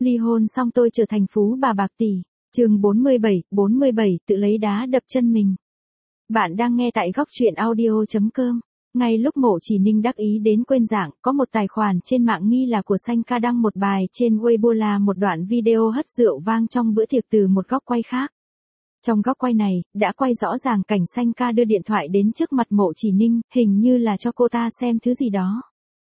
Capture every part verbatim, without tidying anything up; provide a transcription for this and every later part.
Ly hôn xong tôi trở thành phú bà bạc tỷ. Chương bốn mươi bảy, bốn mươi bảy tự lấy đá đập chân mình. Bạn đang nghe tại góc truyện audio chấm com. Ngay lúc Mộ Chỉ Ninh đắc ý đến quên dạng, có một tài khoản trên mạng nghi là của Sanh Ca đăng một bài trên Weibo là một đoạn video hất rượu vang trong bữa tiệc từ một góc quay khác. Trong góc quay này, đã quay rõ ràng cảnh Sanh Ca đưa điện thoại đến trước mặt Mộ Chỉ Ninh, hình như là cho cô ta xem thứ gì đó.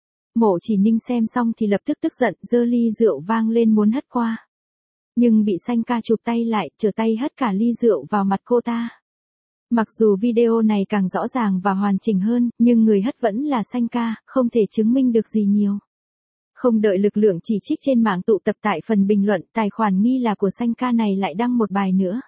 Mộ Chỉ Ninh xem xong thì lập tức tức giận, giơ ly rượu vang lên muốn hất qua. Nhưng bị Sanh Ca chụp tay lại, trở tay hất cả ly rượu vào mặt cô ta. Mặc dù video này càng rõ ràng và hoàn chỉnh hơn, nhưng người hất vẫn là Sanh Ca, không thể chứng minh được gì nhiều. Không đợi lực lượng chỉ trích trên mạng tụ tập tại phần bình luận, tài khoản nghi là của Sanh Ca này lại đăng một bài nữa.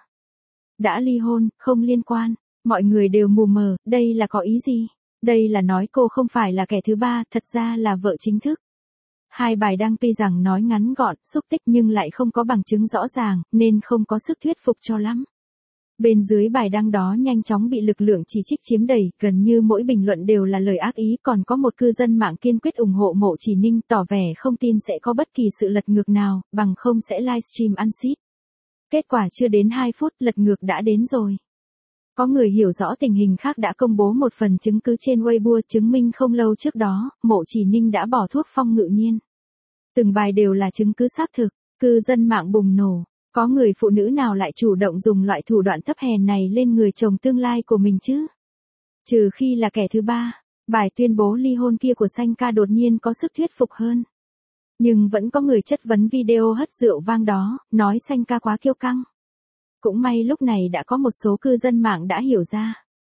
Đã ly hôn, không liên quan, mọi người đều mù mờ, đây là có ý gì? Đây là nói cô không phải là kẻ thứ ba, thật ra là vợ chính thức. Hai bài đăng tuy rằng nói ngắn gọn, xúc tích nhưng lại không có bằng chứng rõ ràng, nên không có sức thuyết phục cho lắm. Bên dưới bài đăng đó nhanh chóng bị lực lượng chỉ trích chiếm đầy, gần như mỗi bình luận đều là lời ác ý, còn có một cư dân mạng kiên quyết ủng hộ Mộ Chỉ Ninh, tỏ vẻ không tin sẽ có bất kỳ sự lật ngược nào, bằng không sẽ livestream ăn xít. Kết quả chưa đến hai phút, lật ngược đã đến rồi. Có người hiểu rõ tình hình khác đã công bố một phần chứng cứ trên Weibo chứng minh không lâu trước đó, Mộ Chỉ Ninh đã bỏ thuốc phong ngự nhiên. Từng bài đều là chứng cứ xác thực, cư dân mạng bùng nổ. Có người phụ nữ nào lại chủ động dùng loại thủ đoạn thấp hèn này lên người chồng tương lai của mình chứ? Trừ khi là kẻ thứ ba, bài tuyên bố ly hôn kia của Sanh Ca đột nhiên có sức thuyết phục hơn. Nhưng vẫn có người chất vấn video hất rượu vang đó, nói Sanh Ca quá kiêu căng. Cũng may lúc này đã có một số cư dân mạng đã hiểu ra.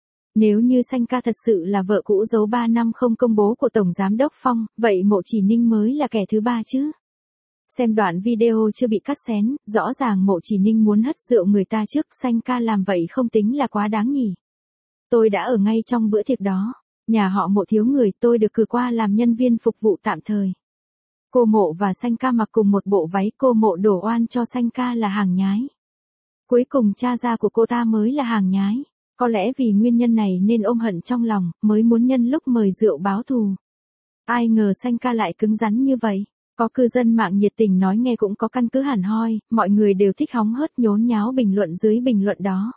Nếu như Sanh Ca thật sự là vợ cũ giấu ba năm không công bố của Tổng Giám đốc Phong, vậy Mộ Chỉ Ninh mới là kẻ thứ ba chứ? Xem đoạn video chưa bị cắt xén, rõ ràng Mộ Chỉ Ninh muốn hất rượu người ta trước, Sanh Ca làm vậy không tính là quá đáng nhỉ. Tôi đã ở ngay trong bữa tiệc đó, nhà họ Mộ thiếu người, tôi được cử qua làm nhân viên phục vụ tạm thời. Cô Mộ và Sanh Ca mặc cùng một bộ váy, cô Mộ đổ oan cho Sanh Ca là hàng nhái. Cuối cùng cha ra của cô ta mới là hàng nhái, có lẽ vì nguyên nhân này nên ôm hận trong lòng, mới muốn nhân lúc mời rượu báo thù. Ai ngờ Sanh Ca lại cứng rắn như vậy. Có cư dân mạng nhiệt tình nói nghe cũng có căn cứ hẳn hoi, mọi người đều thích hóng hớt nhốn nháo bình luận dưới bình luận đó.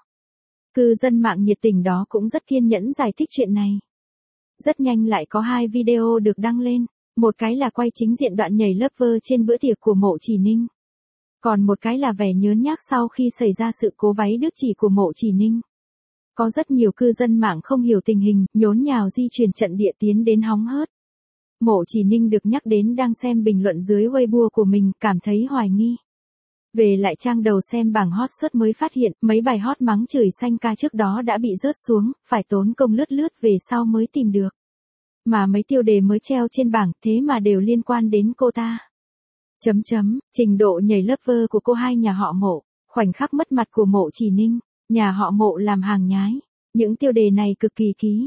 Cư dân mạng nhiệt tình đó cũng rất kiên nhẫn giải thích chuyện này. Rất nhanh lại có hai video được đăng lên, một cái là quay chính diện đoạn nhảy lover trên bữa tiệc của Mộ Chỉ Ninh. Còn một cái là vẻ nhớn nhác sau khi xảy ra sự cố váy đứt chỉ của Mộ Chỉ Ninh. Có rất nhiều cư dân mạng không hiểu tình hình, nhốn nhào di chuyển trận địa tiến đến hóng hớt. Mộ Chỉ Ninh được nhắc đến đang xem bình luận dưới Weibo của mình, cảm thấy hoài nghi. Về lại trang đầu xem bảng hot search mới phát hiện, mấy bài hot mắng chửi Sanh Ca trước đó đã bị rớt xuống, phải tốn công lướt lướt về sau mới tìm được. Mà mấy tiêu đề mới treo trên bảng, thế mà đều liên quan đến cô ta. Chấm chấm, trình độ nhảy lover của cô hai nhà họ Mộ, khoảnh khắc mất mặt của Mộ Chỉ Ninh, nhà họ Mộ làm hàng nhái. Những tiêu đề này cực kỳ ký,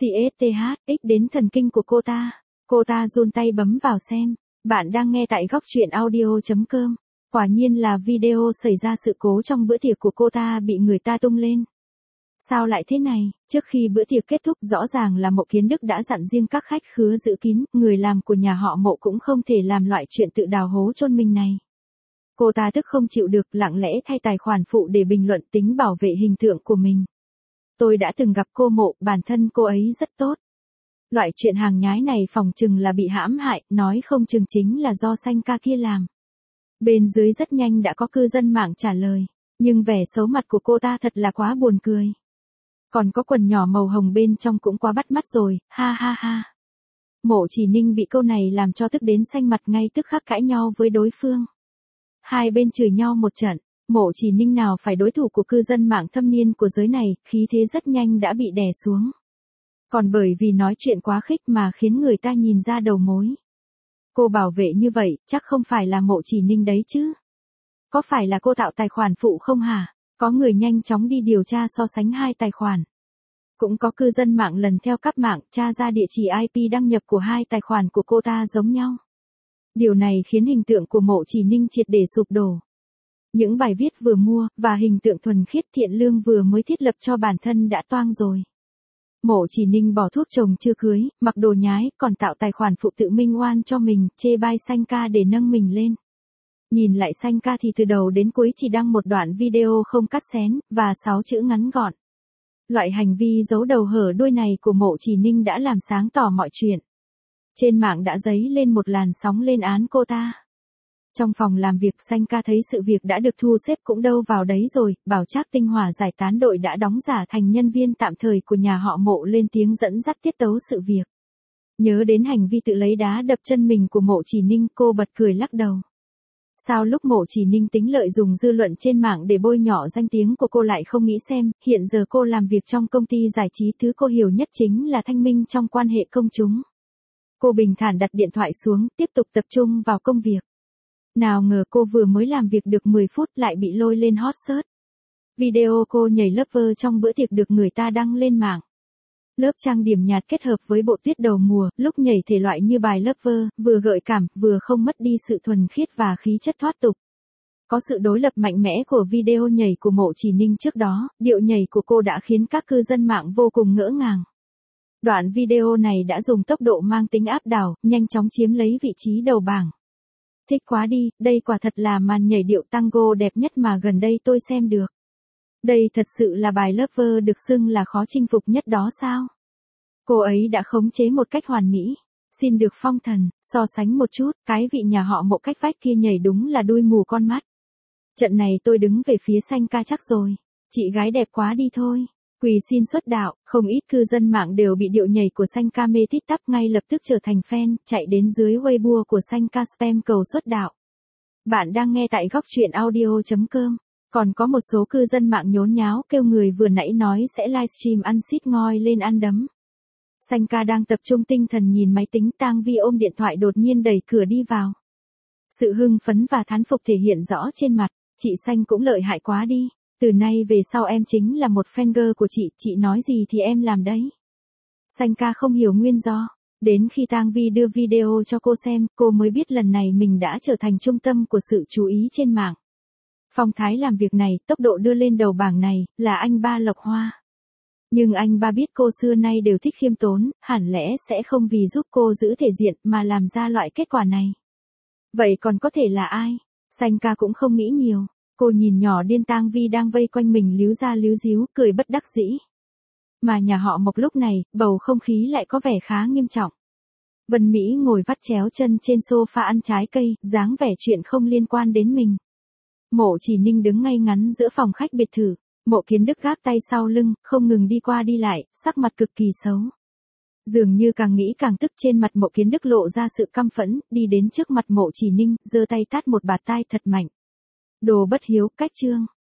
cstx đến thần kinh của cô ta. Cô ta run tay bấm vào xem. Bạn đang nghe tại góc truyện audio chấm com. Quả nhiên là video xảy ra sự cố trong bữa tiệc của cô ta bị người ta tung lên. Sao lại thế này? Trước khi bữa tiệc kết thúc rõ ràng là Mộ Kiến Đức đã dặn riêng các khách khứa giữ kín, người làm của nhà họ Mộ cũng không thể làm loại chuyện tự đào hố chôn mình này. Cô ta tức không chịu được, lặng lẽ thay tài khoản phụ để bình luận tính bảo vệ hình tượng của mình. Tôi đã từng gặp cô Mộ, bản thân cô ấy rất tốt. Loại chuyện hàng nhái này phỏng chừng là bị hãm hại, nói không chừng chính là do Sanh Ca kia làm. Bên dưới rất nhanh đã có cư dân mạng trả lời, nhưng vẻ xấu mặt của cô ta thật là quá buồn cười. Còn có quần nhỏ màu hồng bên trong cũng quá bắt mắt rồi, ha ha ha. Mộ Chỉ Ninh bị câu này làm cho tức đến xanh mặt, ngay tức khắc cãi nhau với đối phương. Hai bên chửi nhau một trận, Mộ Chỉ Ninh nào phải đối thủ của cư dân mạng thâm niên của giới này, khí thế rất nhanh đã bị đè xuống. Còn bởi vì nói chuyện quá khích mà khiến người ta nhìn ra đầu mối. Cô bảo vệ như vậy, chắc không phải là Mộ Chỉ Ninh đấy chứ? Có phải là cô tạo tài khoản phụ không hả? Có người nhanh chóng đi điều tra so sánh hai tài khoản. Cũng có cư dân mạng lần theo cắp mạng, tra ra địa chỉ i pê đăng nhập của hai tài khoản của cô ta giống nhau. Điều này khiến hình tượng của Mộ Chỉ Ninh triệt để sụp đổ. Những bài viết vừa mua, và hình tượng thuần khiết thiện lương vừa mới thiết lập cho bản thân đã toang rồi. Mộ Chỉ Ninh bỏ thuốc chồng chưa cưới, mặc đồ nhái, còn tạo tài khoản phụ tự minh oan cho mình, chê bai Sanh Ca để nâng mình lên. Nhìn lại Xanh ca thì từ đầu đến cuối chỉ đăng một đoạn video không cắt xén, và sáu chữ ngắn gọn. Loại hành vi giấu đầu hở đuôi này của Mộ Chỉ Ninh đã làm sáng tỏ mọi chuyện. Trên mạng đã dấy lên một làn sóng lên án cô ta. Trong phòng làm việc, Xanh ca thấy sự việc đã được thu xếp cũng đâu vào đấy rồi, bảo Trác Tinh Hòa giải tán đội đã đóng giả thành nhân viên tạm thời của nhà họ Mộ lên tiếng dẫn dắt tiết tấu sự việc. Nhớ đến hành vi tự lấy đá đập chân mình của Mộ Chỉ Ninh, cô bật cười lắc đầu. Sao lúc Mộ Chỉ Ninh tính lợi dụng dư luận trên mạng để bôi nhọ danh tiếng của cô lại không nghĩ xem, hiện giờ cô làm việc trong công ty giải trí, thứ cô hiểu nhất chính là thanh minh trong quan hệ công chúng. Cô bình thản đặt điện thoại xuống, tiếp tục tập trung vào công việc. Nào ngờ cô vừa mới làm việc được mười phút lại bị lôi lên hot search. Video cô nhảy lover trong bữa tiệc được người ta đăng lên mạng. Lớp trang điểm nhạt kết hợp với bộ tuyết đầu mùa, lúc nhảy thể loại như bài lover, vừa gợi cảm, vừa không mất đi sự thuần khiết và khí chất thoát tục. Có sự đối lập mạnh mẽ của video nhảy của Mộ Chỉ Ninh trước đó, điệu nhảy của cô đã khiến các cư dân mạng vô cùng ngỡ ngàng. Đoạn video này đã dùng tốc độ mang tính áp đảo, nhanh chóng chiếm lấy vị trí đầu bảng. Thích quá đi, đây quả thật là màn nhảy điệu tango đẹp nhất mà gần đây tôi xem được. Đây thật sự là bài lover được xưng là khó chinh phục nhất đó sao? Cô ấy đã khống chế một cách hoàn mỹ. Xin được phong thần, so sánh một chút, cái vị nhà họ Mộ cách vách kia nhảy đúng là đuôi mù con mắt. Trận này tôi đứng về phía Xanh ca chắc rồi. Chị gái đẹp quá đi thôi. Quỳ xin xuất đạo, không ít cư dân mạng đều bị điệu nhảy của Xanh ca mê tít tắp, ngay lập tức trở thành fan, chạy đến dưới Weibo của Xanh ca spam cầu xuất đạo. Bạn đang nghe tại góc truyện audio chấm com. Còn có một số cư dân mạng nhốn nháo kêu người vừa nãy nói sẽ livestream ăn xít ngoi lên ăn đấm. Xanh ca đang tập trung tinh thần nhìn máy tính, Tang Vi ôm điện thoại đột nhiên đẩy cửa đi vào. Sự hưng phấn và thán phục thể hiện rõ trên mặt, chị Xanh cũng lợi hại quá đi. Từ nay về sau em chính là một fan girl của chị, chị nói gì thì em làm đấy. Xanh ca không hiểu nguyên do. Đến khi Tang Vi đưa video cho cô xem, cô mới biết lần này mình đã trở thành trung tâm của sự chú ý trên mạng. Phong thái làm việc này, tốc độ đưa lên đầu bảng này, là anh ba Lộc Hoa. Nhưng anh ba biết cô xưa nay đều thích khiêm tốn, hẳn lẽ sẽ không vì giúp cô giữ thể diện mà làm ra loại kết quả này. Vậy còn có thể là ai? Xanh ca cũng không nghĩ nhiều. Cô nhìn nhỏ điên Tang Vi đang vây quanh mình líu ra líu díu, cười bất đắc dĩ. Mà nhà họ Mộc lúc này, bầu không khí lại có vẻ khá nghiêm trọng. Vân Mỹ ngồi vắt chéo chân trên sofa ăn trái cây, dáng vẻ chuyện không liên quan đến mình. Mộ Chỉ Ninh đứng ngay ngắn giữa phòng khách biệt thự. Mộ Kiến Đức gác tay sau lưng, không ngừng đi qua đi lại, sắc mặt cực kỳ xấu. Dường như càng nghĩ càng tức, trên mặt Mộ Kiến Đức lộ ra sự căm phẫn, đi đến trước mặt Mộ Chỉ Ninh, giơ tay tát một bạt tai thật mạnh. Đồ bất hiếu, cách chương.